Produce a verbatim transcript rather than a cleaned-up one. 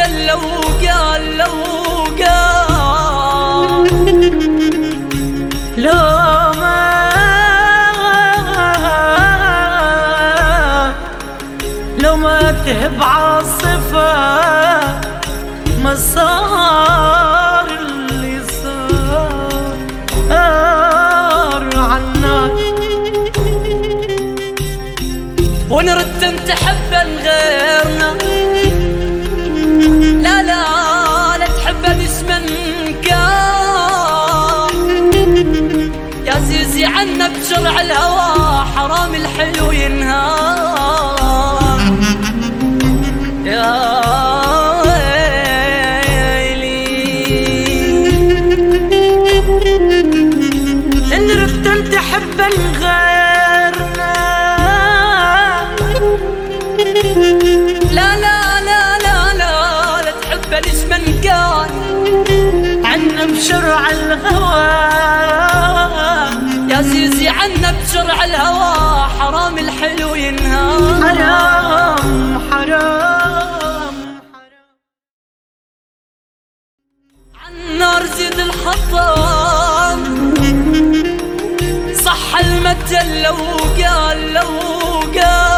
المجل لو قال لو قال لو ما لو ما تهب عاصفة ما صار اللي صار عنا، ونرد انت حبا غيرنا. لا لا لا تحب باسم كان يا زيزي عنا بشرع الهوى، حرام الحلو ينهار يا ويلي. إن ردت انت حبا غيرنا. لا لا لا لا لا لا تحب الاسم كان عنا بشرع الهوى يا زيزي عنا بشرع الهوى، حرام الحلو ينهار. حرام حرام عالنار زيد الحطام، صح المجل لو قال لو قال